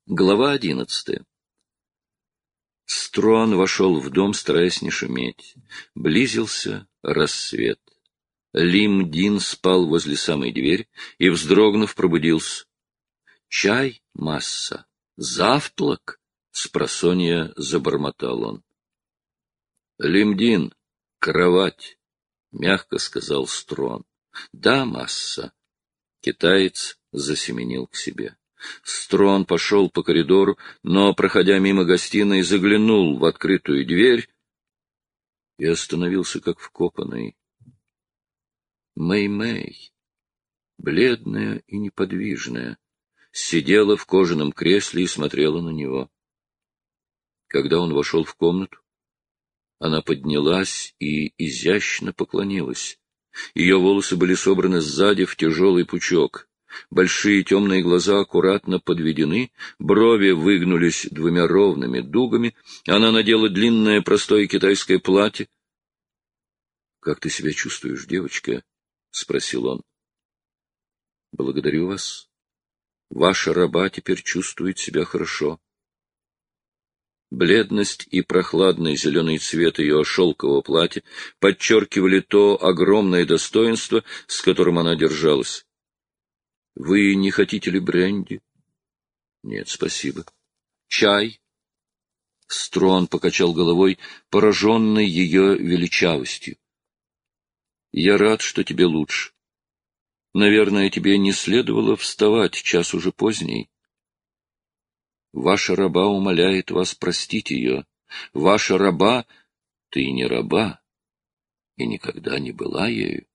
Глава 11. Строн вошел в дом, стараясь не шуметь. Близился рассвет. Лим-Дин спал возле самой двери и, вздрогнув, пробудился. «Чай, масса, завтрак!» — спросонья забормотал он. «Лим-Дин, кровать!» — мягко сказал Строн. «Да, масса!» Китаец засеменил к себе. Строн пошел по коридору, но, проходя мимо гостиной, заглянул в открытую дверь и остановился как вкопанный. Мэй-Мэй, бледная и неподвижная, сидела в кожаном кресле и смотрела на него. Когда он вошел в комнату, она поднялась и изящно поклонилась. Ее волосы были собраны сзади в тяжелый пучок. Большие темные глаза аккуратно подведены, брови выгнулись двумя ровными дугами. Она надела длинное простое китайское платье. — Как ты себя чувствуешь, девочка? — спросил он. — Благодарю вас. Ваша раба теперь чувствует себя хорошо. Бледность и прохладный зеленый цвет ее шелкового платья подчеркивали то огромное достоинство, с которым она держалась. — Вы не хотите ли бренди? — Нет, спасибо. — Чай? Строн покачал головой, пораженный ее величавостью. — Я рад, что тебе лучше. Наверное, тебе не следовало вставать, час уже поздний. Ваша раба умоляет вас простить ее. Ваша раба, ты не раба, и никогда не была ею.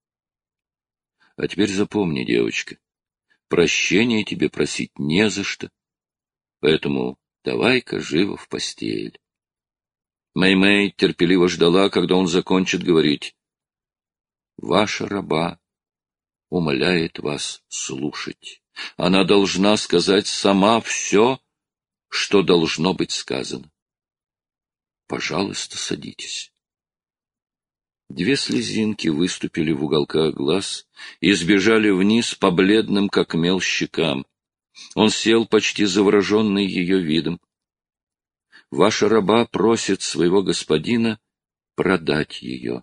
А теперь запомни, девочка, прощения тебе просить не за что, поэтому давай-ка живо в постель. Мэй-Мэй терпеливо ждала, когда он закончит говорить. Ваша раба умоляет вас слушать. Она должна сказать сама все, что должно быть сказано. Пожалуйста, садитесь. Две слезинки выступили в уголках глаз и сбежали вниз по бледным, как мел, щекам. Он сел, почти завороженный ее видом. Ваша раба просит своего господина продать ее.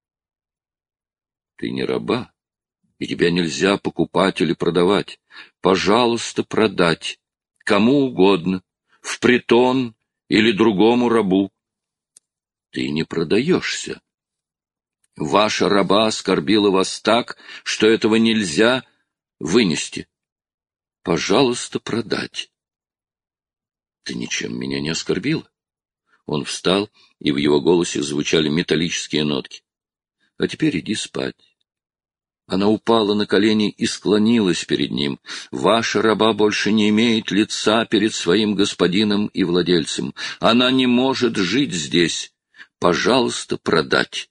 Ты не раба, и тебя нельзя покупать или продавать. Пожалуйста, продать. Кому угодно. В притон или другому рабу. Ты не продаешься. Ваша раба оскорбила вас так, что этого нельзя вынести. Пожалуйста, продать. Ты ничем меня не оскорбила. Он встал, и в его голосе звучали металлические нотки. А теперь иди спать. Она упала на колени и склонилась перед ним. Ваша раба больше не имеет лица перед своим господином и владельцем. Она не может жить здесь. Пожалуйста, продать.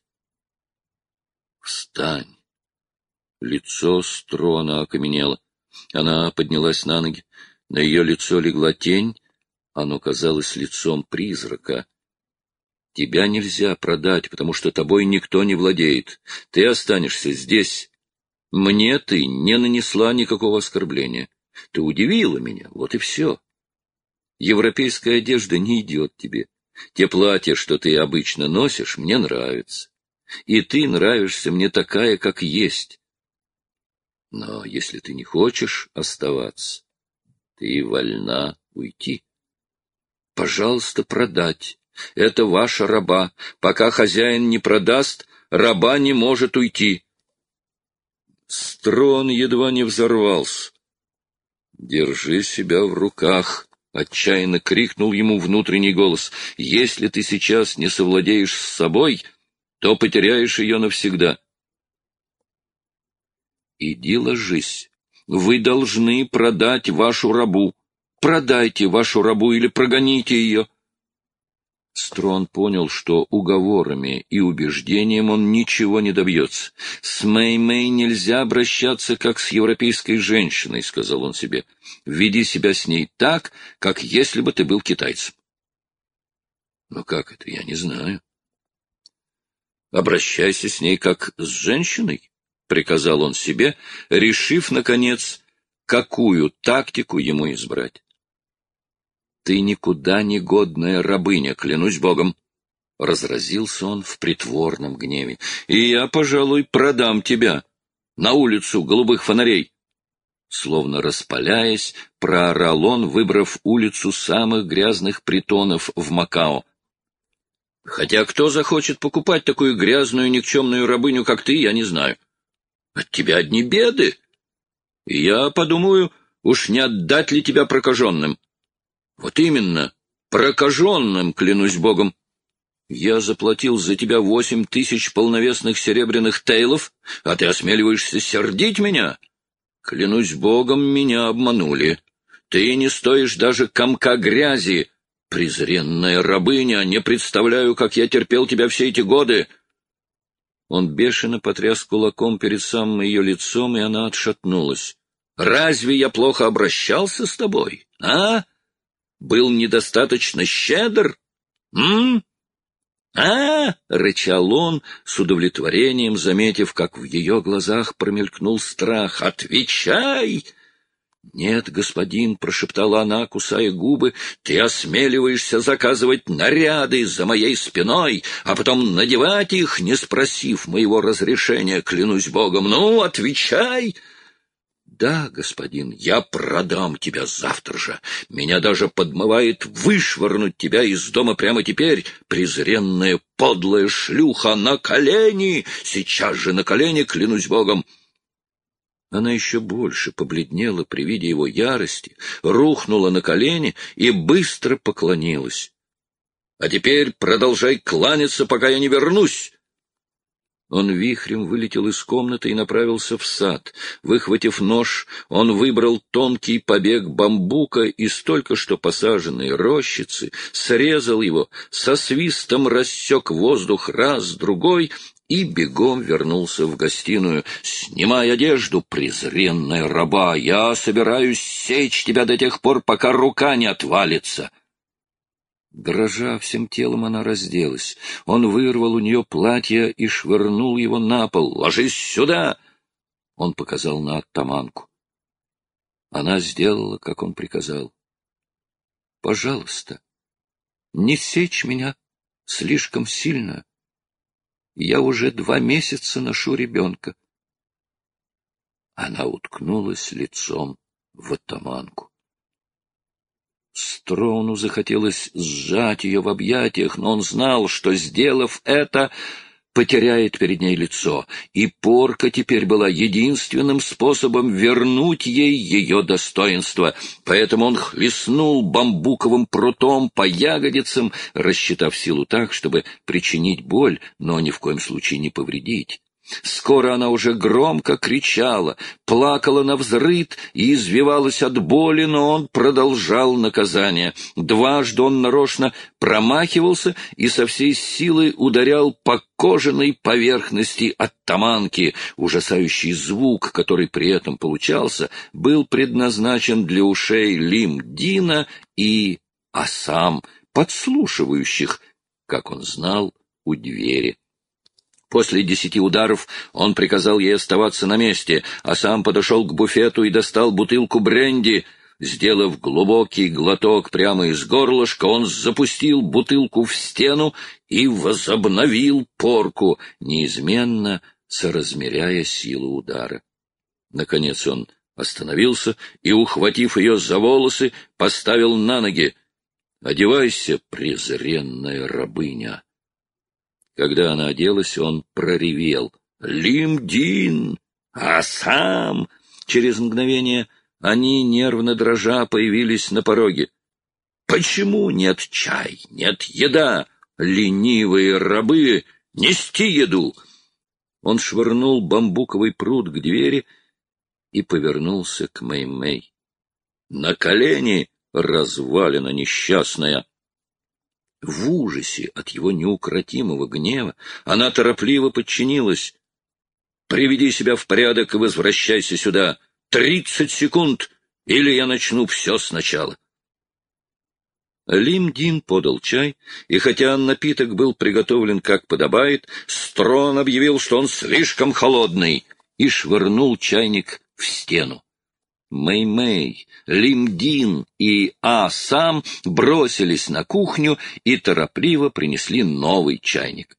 Встань. Лицо Строна окаменело. Она поднялась на ноги. На ее лицо легла тень. Оно казалось лицом призрака. Тебя нельзя продать, потому что тобой никто не владеет. Ты останешься здесь. Мне ты не нанесла никакого оскорбления. Ты удивила меня, вот и все. Европейская одежда не идет тебе. Те платья, что ты обычно носишь, мне нравятся. И ты нравишься мне такая, как есть. Но если ты не хочешь оставаться, ты вольна уйти. Пожалуйста, продать. Это ваша раба. Пока хозяин не продаст, раба не может уйти. Строн едва не взорвался. «Держи себя в руках!» — отчаянно крикнул ему внутренний голос. «Если ты сейчас не совладеешь с собой, то потеряешь ее навсегда». «Иди ложись. Вы должны продать вашу рабу. Продайте вашу рабу или прогоните ее». Строн понял, что уговорами и убеждением он ничего не добьется. «С Мэй-Мэй нельзя обращаться, как с европейской женщиной», — сказал он себе. «Веди себя с ней так, как если бы ты был китайцем». «Но как это, я не знаю». «Обращайся с ней, как с женщиной», — приказал он себе, решив, наконец, какую тактику ему избрать. Ты никуда не годная рабыня, клянусь Богом. Разразился он в притворном гневе. И я, пожалуй, продам тебя на улицу голубых фонарей. Словно распаляясь, проорал он, выбрав улицу самых грязных притонов в Макао. Хотя кто захочет покупать такую грязную никчемную рабыню, как ты, я не знаю. От тебя одни беды. И я подумаю, уж не отдать ли тебя прокаженным. Вот именно, прокаженным, клянусь Богом. Я заплатил за тебя 8000 полновесных серебряных тейлов, а ты осмеливаешься сердить меня? Клянусь Богом, меня обманули. Ты не стоишь даже комка грязи. Презренная рабыня, не представляю, как я терпел тебя все эти годы. Он бешено потряс кулаком перед самым ее лицом, и она отшатнулась. Разве я плохо обращался с тобой, а? Был недостаточно щедр? Рычал он, с удовлетворением заметив, как в ее глазах промелькнул страх. «Отвечай!» «Нет, господин», — прошептала она, кусая губы, — «ты осмеливаешься заказывать наряды за моей спиной, а потом надевать их, не спросив моего разрешения, клянусь Богом. Ну, отвечай!» «Да, господин, я продам тебя завтра же. Меня даже подмывает вышвырнуть тебя из дома прямо теперь, презренная подлая шлюха, на колени! Сейчас же на колени, клянусь Богом!» Она еще больше побледнела при виде его ярости, рухнула на колени и быстро поклонилась. «А теперь продолжай кланяться, пока я не вернусь!» Он вихрем вылетел из комнаты и направился в сад. Выхватив нож, он выбрал тонкий побег бамбука из только что посаженной рощицы, срезал его, со свистом рассек воздух раз, другой и бегом вернулся в гостиную. «Снимай одежду, презренная раба! Я собираюсь сечь тебя до тех пор, пока рука не отвалится!» Дрожа всем телом, она разделась. Он вырвал у нее платье и швырнул его на пол. «Ложись сюда!» Он показал на оттаманку. Она сделала, как он приказал. «Пожалуйста, не сечь меня слишком сильно. Я уже 2 месяца ношу ребенка». Она уткнулась лицом в оттаманку. Строуну захотелось сжать ее в объятиях, но он знал, что, сделав это, потеряет перед ней лицо, и порка теперь была единственным способом вернуть ей ее достоинство. Поэтому он хлестнул бамбуковым прутом по ягодицам, рассчитав силу так, чтобы причинить боль, но ни в коем случае не повредить. Скоро она уже громко кричала, плакала навзрыд и извивалась от боли, но он продолжал наказание. Дважды он нарочно промахивался и со всей силы ударял по кожаной поверхности оттаманки. Ужасающий звук, который при этом получался, был предназначен для ушей Лим-Дина и Асам, подслушивающих, как он знал, у двери. После 10 ударов он приказал ей оставаться на месте, а сам подошел к буфету и достал бутылку бренди. Сделав глубокий глоток прямо из горлышка, он запустил бутылку в стену и возобновил порку, неизменно соразмеряя силу удара. Наконец он остановился и, ухватив ее за волосы, поставил на ноги. «Одевайся, презренная рабыня!» Когда она оделась, он проревел: «Лим-Дин! Асам!» Через мгновение они, нервно дрожа, появились на пороге. «Почему нет чай, нет еда? Ленивые рабы! Нести еду!» Он швырнул бамбуковый прут к двери и повернулся к Мэй-Мэй. «На колени, развалина несчастная!» В ужасе от его неукротимого гнева она торопливо подчинилась. «Приведи себя в порядок и возвращайся сюда. 30 секунд, или я начну все сначала». Лим-Дин подал чай, и хотя напиток был приготовлен как подобает, Строн объявил, что он слишком холодный, и швырнул чайник в стену. Мэй-Мэй, Лим-Дин и А-Сам бросились на кухню и торопливо принесли новый чайник.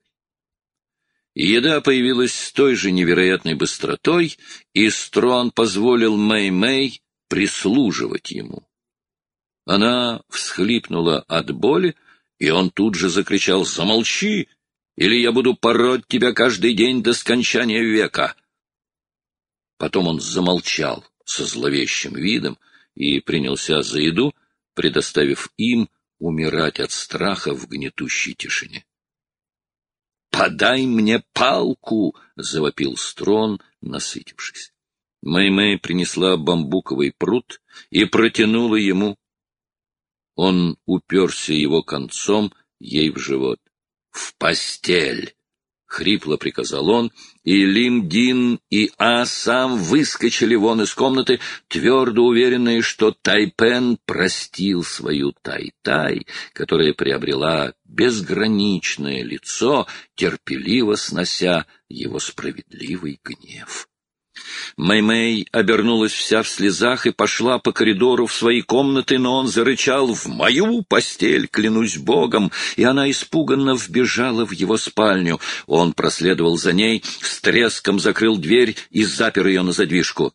Еда появилась с той же невероятной быстротой, и Строн позволил Мэй-Мэй прислуживать ему. Она всхлипнула от боли, и он тут же закричал: «Замолчи, или я буду пороть тебя каждый день до скончания века!» Потом он замолчал со зловещим видом и принялся за еду, предоставив им умирать от страха в гнетущей тишине. «Подай мне палку!» — завопил Строн, насытившись. Мэй-Мэй принесла бамбуковый прут и протянула ему. Он уперся его концом ей в живот. «В постель!» — хрипло приказал он, и Лим-Дин и А-Сам выскочили вон из комнаты, твердо уверенные, что Тай-Пен простил свою Тай-Тай, которая приобрела безграничное лицо, терпеливо снося его справедливый гнев. Мэй-Мэй обернулась вся в слезах и пошла по коридору в свои комнаты, но он зарычал: «В мою постель, клянусь Богом!» И она испуганно вбежала в его спальню. Он проследовал за ней, с треском закрыл дверь и запер ее на задвижку.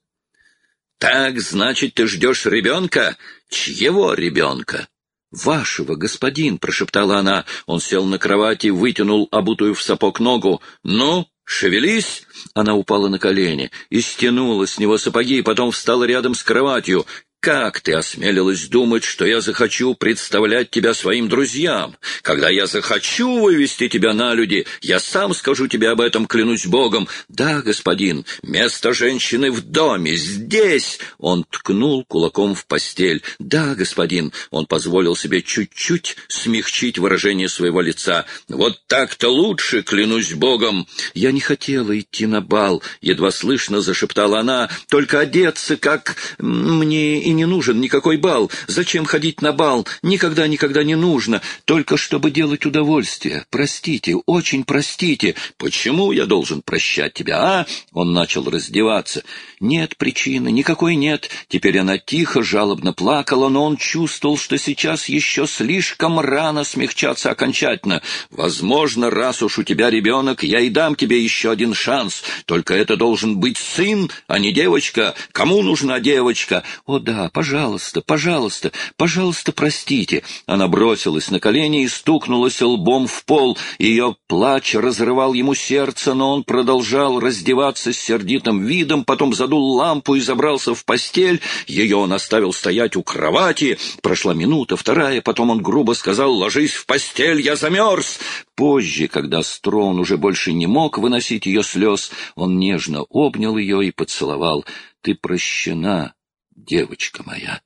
«Так, значит, ты ждешь ребенка? Чьего ребенка?» «Вашего, господин», — прошептала она. Он сел на кровати, вытянул обутую в сапог ногу. «Ну, шевелись!» Она упала на колени и стянула с него сапоги, потом встала рядом с кроватью. «Как ты осмелилась думать, что я захочу представлять тебя своим друзьям? Когда я захочу вывести тебя на люди, я сам скажу тебе об этом, клянусь Богом. Да, господин, место женщины в доме, здесь!» Он ткнул кулаком в постель. «Да, господин!» Он позволил себе чуть-чуть смягчить выражение своего лица. «Вот так-то лучше, клянусь Богом!» «Я не хотела идти на бал», — едва слышно зашептала она. «Только одеться, как мне и не нужен никакой бал. Зачем ходить на бал? Никогда не нужно. Только чтобы делать удовольствие. Простите, очень простите». «Почему я должен прощать тебя, а?» Он начал раздеваться. Нет причины, никакой нет. Теперь она тихо, жалобно плакала, но он чувствовал, что сейчас еще слишком рано смягчаться окончательно. «Возможно, раз уж у тебя ребенок, я и дам тебе еще один шанс. Только это должен быть сын, а не девочка. Кому нужна девочка?» «О да, пожалуйста, пожалуйста, пожалуйста, простите». Она бросилась на колени и стукнулась лбом в пол. Ее плач разрывал ему сердце, но он продолжал раздеваться с сердитым видом, потом задул лампу и забрался в постель. Ее он оставил стоять у кровати. Прошла минута, вторая, потом он грубо сказал: «Ложись в постель, я замерз». Позже, когда Строн уже больше не мог выносить ее слез, он нежно обнял ее и поцеловал. «Ты прощена, девочка моя».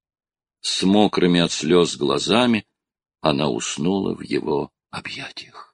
С мокрыми от слез глазами она уснула в его объятиях.